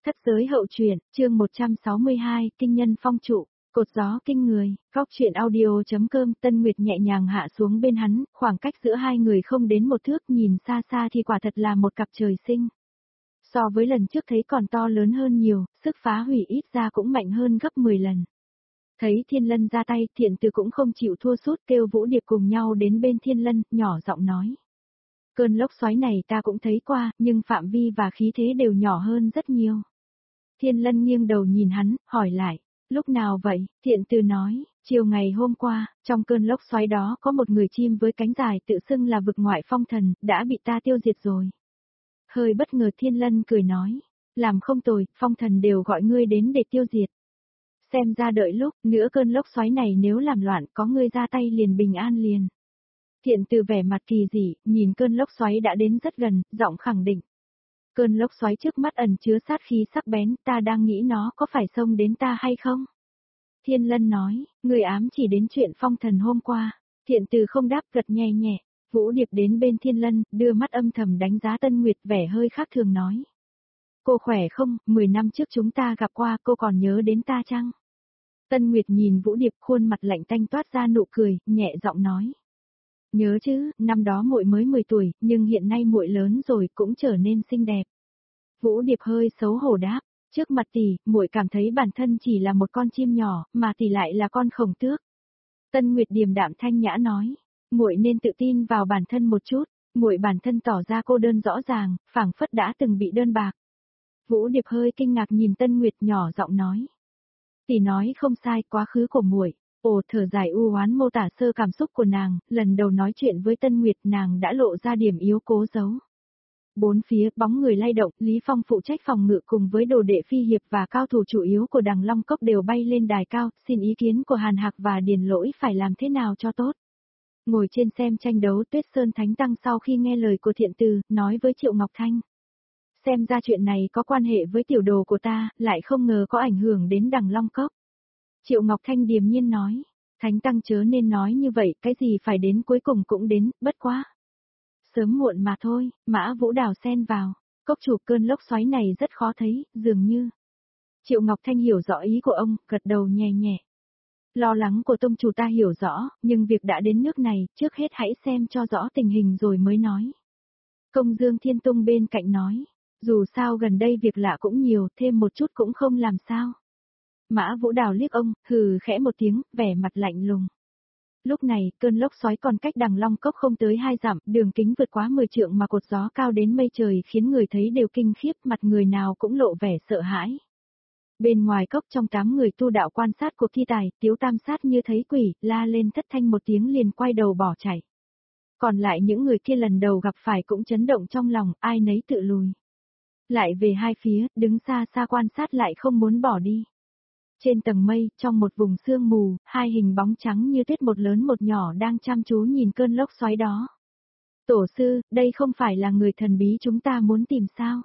Thất giới hậu truyện, chương 162, kinh nhân phong trụ, cột gió kinh người, góc truyện audio.com. Tân Nguyệt nhẹ nhàng hạ xuống bên hắn, khoảng cách giữa hai người không đến một thước, nhìn xa xa thì quả thật là một cặp trời sinh. So với lần trước thấy còn to lớn hơn nhiều, sức phá hủy ít ra cũng mạnh hơn gấp 10 lần. Thấy Thiên Lân ra tay, Thiện Từ cũng không chịu thua sút, kêu Vũ Điệp cùng nhau đến bên Thiên Lân, nhỏ giọng nói. Cơn lốc xoáy này ta cũng thấy qua, nhưng phạm vi và khí thế đều nhỏ hơn rất nhiều. Thiên Lân nghiêng đầu nhìn hắn, hỏi lại, lúc nào vậy? Thiện Từ nói, chiều ngày hôm qua, trong cơn lốc xoáy đó có một người chim với cánh dài tự xưng là vực ngoại phong thần, đã bị ta tiêu diệt rồi. Hơi bất ngờ Thiên Lân cười nói, làm không tồi, phong thần đều gọi ngươi đến để tiêu diệt. Xem ra đợi lúc nữa cơn lốc xoáy này nếu làm loạn có ngươi ra tay liền bình an liền. Thiện Từ vẻ mặt kỳ dị, nhìn cơn lốc xoáy đã đến rất gần, giọng khẳng định. Cơn lốc xoáy trước mắt ẩn chứa sát khí sắc bén, ta đang nghĩ nó có phải xông đến ta hay không? Thiên Lân nói, người ám chỉ đến chuyện phong thần hôm qua. Thiện Từ không đáp, gật nhẹ nhẹ. Vũ Điệp đến bên Thiên Lân, đưa mắt âm thầm đánh giá Tân Nguyệt, vẻ hơi khác thường nói. Cô khỏe không, 10 năm trước chúng ta gặp qua, cô còn nhớ đến ta chăng? Tân Nguyệt nhìn Vũ Điệp, khuôn mặt lạnh tanh toát ra nụ cười, nhẹ giọng nói. Nhớ chứ, năm đó muội mới 10 tuổi, nhưng hiện nay muội lớn rồi cũng trở nên xinh đẹp. Vũ Điệp hơi xấu hổ đáp, trước mặt tỷ, muội cảm thấy bản thân chỉ là một con chim nhỏ, mà tỷ lại là con khổng tước. Tân Nguyệt điềm đạm thanh nhã nói, muội nên tự tin vào bản thân một chút, muội bản thân tỏ ra cô đơn rõ ràng, phảng phất đã từng bị đơn bạc. Vũ Điệp hơi kinh ngạc nhìn Tân Nguyệt, nhỏ giọng nói. Tỷ nói không sai, quá khứ của muội. Ồ, thở dài u oán mô tả sơ cảm xúc của nàng, lần đầu nói chuyện với Tân Nguyệt nàng đã lộ ra điểm yếu cố giấu. Bốn phía, bóng người lay động, Lý Phong phụ trách phòng ngự cùng với đồ đệ phi hiệp và cao thủ chủ yếu của Đằng Long Cốc đều bay lên đài cao, xin ý kiến của Hàn Hạc và Điền Lỗi phải làm thế nào cho tốt. Ngồi trên xem tranh đấu, Tuyết Sơn Thánh Tăng sau khi nghe lời của Thiện Từ, nói với Triệu Ngọc Thanh. Xem ra chuyện này có quan hệ với tiểu đồ của ta, lại không ngờ có ảnh hưởng đến Đằng Long Cốc. Triệu Ngọc Thanh điềm nhiên nói, Thánh Tăng chớ nên nói như vậy, cái gì phải đến cuối cùng cũng đến, bất quá. Sớm muộn mà thôi, Mã Vũ Đào xen vào, cốc chủ cơn lốc xoáy này rất khó thấy, dường như. Triệu Ngọc Thanh hiểu rõ ý của ông, gật đầu nhẹ nhẹ. Lo lắng của tông chủ ta hiểu rõ, nhưng việc đã đến nước này, trước hết hãy xem cho rõ tình hình rồi mới nói. Công Dương Thiên Tung bên cạnh nói, dù sao gần đây việc lạ cũng nhiều, thêm một chút cũng không làm sao. Mã Vũ Đào liếc ông, hừ khẽ một tiếng, vẻ mặt lạnh lùng. Lúc này, cơn lốc xoáy còn cách Đằng Long Cốc không tới 2 dặm, đường kính vượt quá 10 trượng mà cột gió cao đến mây trời khiến người thấy đều kinh khiếp, mặt người nào cũng lộ vẻ sợ hãi. Bên ngoài cốc trong 8 người tu đạo quan sát cuộc thi tài, Tiếu Tam Sát như thấy quỷ, la lên thất thanh một tiếng liền quay đầu bỏ chạy. Còn lại những người kia lần đầu gặp phải cũng chấn động trong lòng, ai nấy tự lùi. Lại về hai phía, đứng xa xa quan sát lại không muốn bỏ đi. Trên tầng mây, trong một vùng sương mù, hai hình bóng trắng như tuyết một lớn một nhỏ đang chăm chú nhìn cơn lốc xoáy đó. Tổ sư, đây không phải là người thần bí chúng ta muốn tìm sao?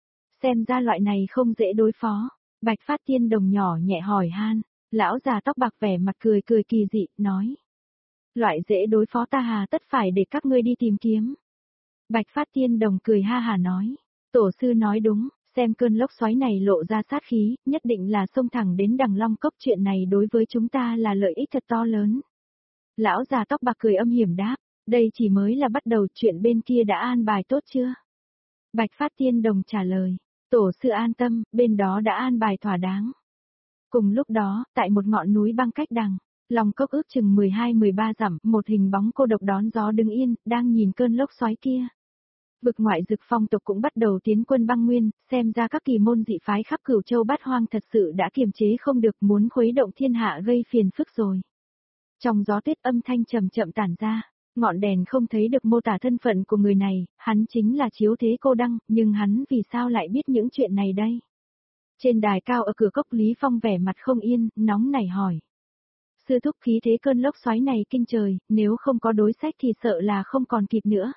Xem ra loại này không dễ đối phó. Bạch Phát Tiên Đồng nhỏ nhẹ hỏi han. Lão già tóc bạc vẻ mặt cười cười kỳ dị, nói. Loại dễ đối phó ta hà tất phải để các ngươi đi tìm kiếm. Bạch Phát Tiên Đồng cười ha hà nói. Tổ sư nói đúng. Xem cơn lốc xoáy này lộ ra sát khí, nhất định là xông thẳng đến Đằng Long Cốc, chuyện này đối với chúng ta là lợi ích thật to lớn. Lão già tóc bạc cười âm hiểm đáp, đây chỉ mới là bắt đầu, chuyện bên kia đã an bài tốt chưa? Bạch Phát Tiên Đồng trả lời, tổ sư an tâm, bên đó đã an bài thỏa đáng. Cùng lúc đó, tại một ngọn núi băng cách Đằng Long Cốc ước chừng 12-13 dặm, một hình bóng cô độc đón gió đứng yên, đang nhìn cơn lốc xoáy kia. Vực ngoại Dực Phong tộc cũng bắt đầu tiến quân băng nguyên, xem ra các kỳ môn dị phái khắp Cửu Châu Bát Hoang thật sự đã kiềm chế không được, muốn khuấy động thiên hạ gây phiền phức rồi. Trong gió tuyết âm thanh chậm chậm tản ra, ngọn đèn không thấy được mô tả thân phận của người này, hắn chính là Chiếu Thế Cô Đăng, nhưng hắn vì sao lại biết những chuyện này đây? Trên đài cao ở cửa cốc, Lý Phong vẻ mặt không yên, nóng nảy hỏi. Sư thúc, khí thế cơn lốc xoáy này kinh trời, nếu không có đối sách thì sợ là không còn kịp nữa.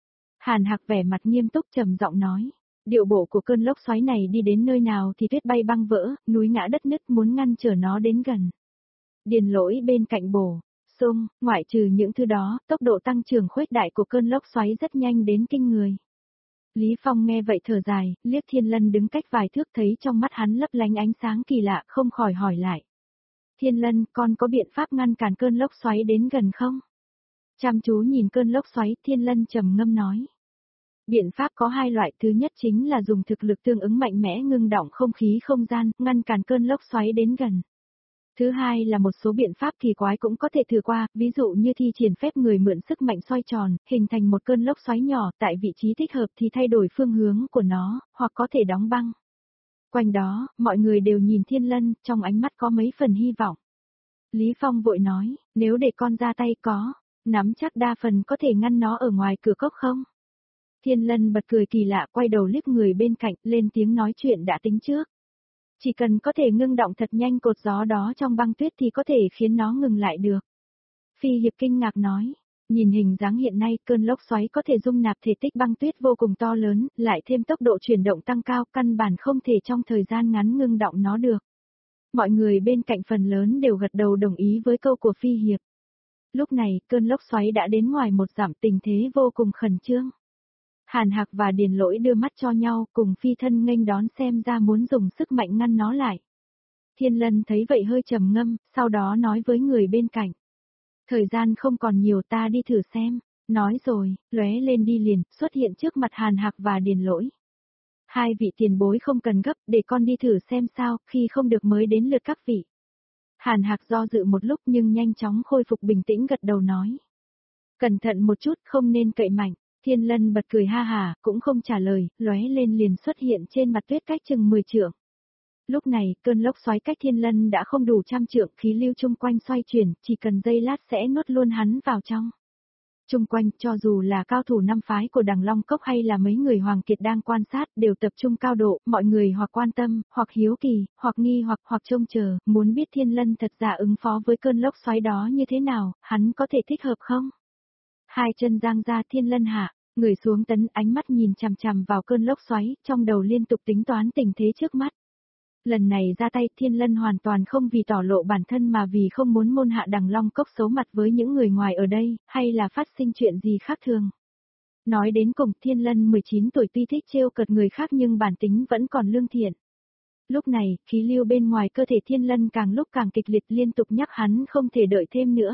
Hàn Hạc vẻ mặt nghiêm túc trầm giọng nói, điệu bộ của cơn lốc xoáy này đi đến nơi nào thì tuyết bay băng vỡ, núi ngã đất nứt, muốn ngăn trở nó đến gần. Điền Lỗi bên cạnh bổ sung, ngoại trừ những thứ đó, tốc độ tăng trưởng khuếch đại của cơn lốc xoáy rất nhanh đến kinh người. Lý Phong nghe vậy thở dài, liếc Thiên Lân đứng cách vài thước thấy trong mắt hắn lấp lánh ánh sáng kỳ lạ không khỏi hỏi lại. Thiên Lân, con có biện pháp ngăn cản cơn lốc xoáy đến gần không? Chăm chú nhìn cơn lốc xoáy, Thiên Lân trầm ngâm nói. Biện pháp có hai loại, thứ nhất chính là dùng thực lực tương ứng mạnh mẽ ngưng đọng không khí không gian, ngăn cản cơn lốc xoáy đến gần. Thứ hai là một số biện pháp kỳ quái cũng có thể thử qua, ví dụ như thi triển phép người mượn sức mạnh xoay tròn, hình thành một cơn lốc xoáy nhỏ, tại vị trí thích hợp thì thay đổi phương hướng của nó, hoặc có thể đóng băng. Quanh đó, mọi người đều nhìn Thiên Lân, trong ánh mắt có mấy phần hy vọng. Lý Phong vội nói, nếu để con ra tay có, nắm chắc đa phần có thể ngăn nó ở ngoài cửa cốc không? Thiên Lân bật cười kỳ lạ quay đầu liếc người bên cạnh, lên tiếng nói chuyện đã tính trước. Chỉ cần có thể ngưng động thật nhanh cột gió đó trong băng tuyết thì có thể khiến nó ngừng lại được. Phi Hiệp kinh ngạc nói, nhìn hình dáng hiện nay cơn lốc xoáy có thể dung nạp thể tích băng tuyết vô cùng to lớn, lại thêm tốc độ chuyển động tăng cao căn bản không thể trong thời gian ngắn ngưng động nó được. Mọi người bên cạnh phần lớn đều gật đầu đồng ý với câu của Phi Hiệp. Lúc này cơn lốc xoáy đã đến ngoài một dặm, tình thế vô cùng khẩn trương. Hàn Hạc và Điền Lỗi đưa mắt cho nhau cùng phi thân nghênh đón xem ra muốn dùng sức mạnh ngăn nó lại. Thiên Lân thấy vậy hơi trầm ngâm, sau đó nói với người bên cạnh. Thời gian không còn nhiều ta đi thử xem, nói rồi, lóe lên đi liền, xuất hiện trước mặt Hàn Hạc và Điền Lỗi. Hai vị tiền bối không cần gấp, để con đi thử xem sao, khi không được mới đến lượt các vị. Hàn Hạc do dự một lúc nhưng nhanh chóng khôi phục bình tĩnh gật đầu nói. Cẩn thận một chút, không nên cậy mạnh. Thiên Lân bật cười ha hà, cũng không trả lời, lóe lên liền xuất hiện trên mặt tuyết cách chừng 10 trượng. Lúc này, cơn lốc xoáy cách Thiên Lân đã không đủ trăm trượng, khí lưu chung quanh xoay chuyển, chỉ cần giây lát sẽ nuốt luôn hắn vào trong. Chung quanh, cho dù là cao thủ năm phái của Đằng Long Cốc hay là mấy người Hoàng Kiệt đang quan sát, đều tập trung cao độ, mọi người hoặc quan tâm, hoặc hiếu kỳ, hoặc nghi hoặc trông chờ, muốn biết Thiên Lân thật giả ứng phó với cơn lốc xoáy đó như thế nào, hắn có thể thích hợp không? Hai chân giang ra Thiên Lân hạ, người xuống tấn ánh mắt nhìn chằm chằm vào cơn lốc xoáy, trong đầu liên tục tính toán tình thế trước mắt. Lần này ra tay Thiên Lân hoàn toàn không vì tỏ lộ bản thân mà vì không muốn môn hạ Đằng Long Cốc xấu mặt với những người ngoài ở đây, hay là phát sinh chuyện gì khác thường. Nói đến cùng Thiên Lân 19 tuổi tuy thích trêu cợt người khác nhưng bản tính vẫn còn lương thiện. Lúc này, khí lưu bên ngoài cơ thể Thiên Lân càng lúc càng kịch liệt liên tục nhắc hắn không thể đợi thêm nữa.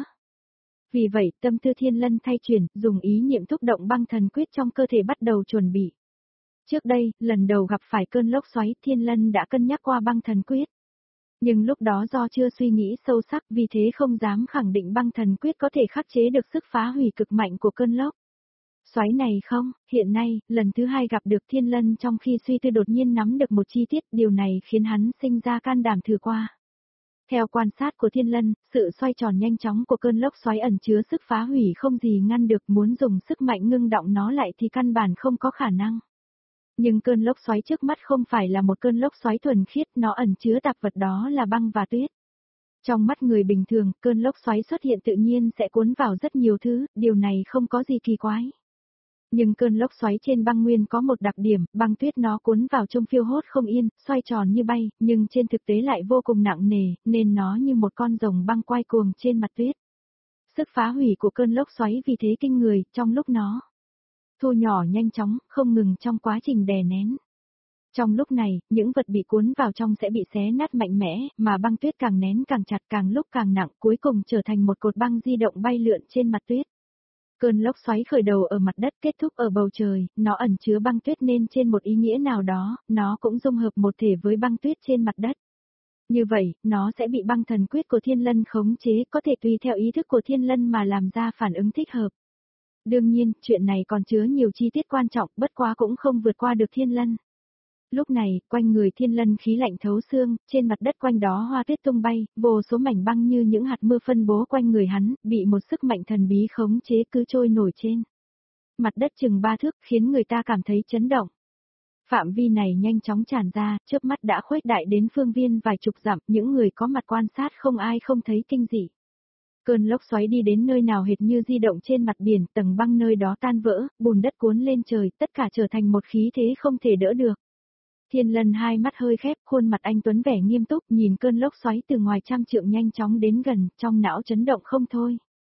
Vì vậy, tâm tư Thiên Lân thay chuyển, dùng ý niệm thúc động băng thần quyết trong cơ thể bắt đầu chuẩn bị. Trước đây, lần đầu gặp phải cơn lốc xoáy, Thiên Lân đã cân nhắc qua băng thần quyết. Nhưng lúc đó do chưa suy nghĩ sâu sắc vì thế không dám khẳng định băng thần quyết có thể khắc chế được sức phá hủy cực mạnh của cơn lốc xoáy này không. Hiện nay, lần thứ hai gặp được Thiên Lân trong khi suy tư đột nhiên nắm được một chi tiết, điều này khiến hắn sinh ra can đảm thử qua. Theo quan sát của Thiên Lân, sự xoay tròn nhanh chóng của cơn lốc xoáy ẩn chứa sức phá hủy không gì ngăn được, muốn dùng sức mạnh ngưng động nó lại thì căn bản không có khả năng. Nhưng cơn lốc xoáy trước mắt không phải là một cơn lốc xoáy thuần khiết, nó ẩn chứa tạp vật đó là băng và tuyết. Trong mắt người bình thường, cơn lốc xoáy xuất hiện tự nhiên sẽ cuốn vào rất nhiều thứ, điều này không có gì kỳ quái. Nhưng cơn lốc xoáy trên băng nguyên có một đặc điểm, băng tuyết nó cuốn vào trông phiêu hốt không yên, xoay tròn như bay, nhưng trên thực tế lại vô cùng nặng nề, nên nó như một con rồng băng quay cuồng trên mặt tuyết. Sức phá hủy của cơn lốc xoáy vì thế kinh người, trong lúc nó thu nhỏ nhanh chóng, không ngừng trong quá trình đè nén. Trong lúc này, những vật bị cuốn vào trong sẽ bị xé nát mạnh mẽ, mà băng tuyết càng nén càng chặt càng lúc càng nặng, cuối cùng trở thành một cột băng di động bay lượn trên mặt tuyết. Cơn lốc xoáy khởi đầu ở mặt đất kết thúc ở bầu trời, nó ẩn chứa băng tuyết nên trên một ý nghĩa nào đó, nó cũng dung hợp một thể với băng tuyết trên mặt đất. Như vậy, nó sẽ bị băng thần quyết của Thiên Lân khống chế, có thể tùy theo ý thức của Thiên Lân mà làm ra phản ứng thích hợp. Đương nhiên, chuyện này còn chứa nhiều chi tiết quan trọng, bất quá cũng không vượt qua được Thiên Lân. Lúc này, quanh người Thiên Lân khí lạnh thấu xương, trên mặt đất quanh đó hoa tuyết tung bay, vô số mảnh băng như những hạt mưa phân bố quanh người hắn, bị một sức mạnh thần bí khống chế cứ trôi nổi trên mặt đất chừng 3 thước, khiến người ta cảm thấy chấn động. Phạm vi này nhanh chóng tràn ra, chớp mắt đã khuếch đại đến phương viên vài chục dặm, những người có mặt quan sát không ai không thấy kinh dị. Cơn lốc xoáy đi đến nơi nào hệt như di động trên mặt biển, tầng băng nơi đó tan vỡ, bùn đất cuốn lên trời, tất cả trở thành một khí thế không thể đỡ được. Thiên Lân hai mắt hơi khép, khuôn mặt anh tuấn vẻ nghiêm túc, nhìn cơn lốc xoáy từ ngoài trăm trượng nhanh chóng đến gần, trong não chấn động không thôi.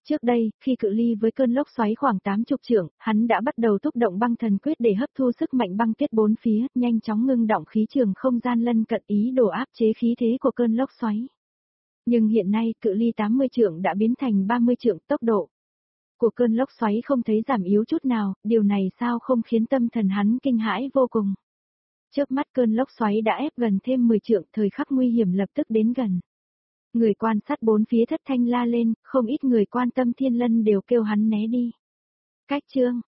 Trước đây, khi cự ly với cơn lốc xoáy khoảng 80 trượng, hắn đã bắt đầu thúc động băng thần quyết để hấp thu sức mạnh băng tuyết bốn phía, nhanh chóng ngưng động khí trường không gian lân cận ý đồ áp chế khí thế của cơn lốc xoáy. Nhưng hiện nay, cự ly 80 trượng đã biến thành 30 trượng, tốc độ của cơn lốc xoáy không thấy giảm yếu chút nào, điều này sao không khiến tâm thần hắn kinh hãi vô cùng. Chớp mắt cơn lốc xoáy đã ép gần thêm 10 trượng, thời khắc nguy hiểm lập tức đến gần. Người quan sát bốn phía thất thanh la lên, không ít người quan tâm Thiên Lân đều kêu hắn né đi. Cách chương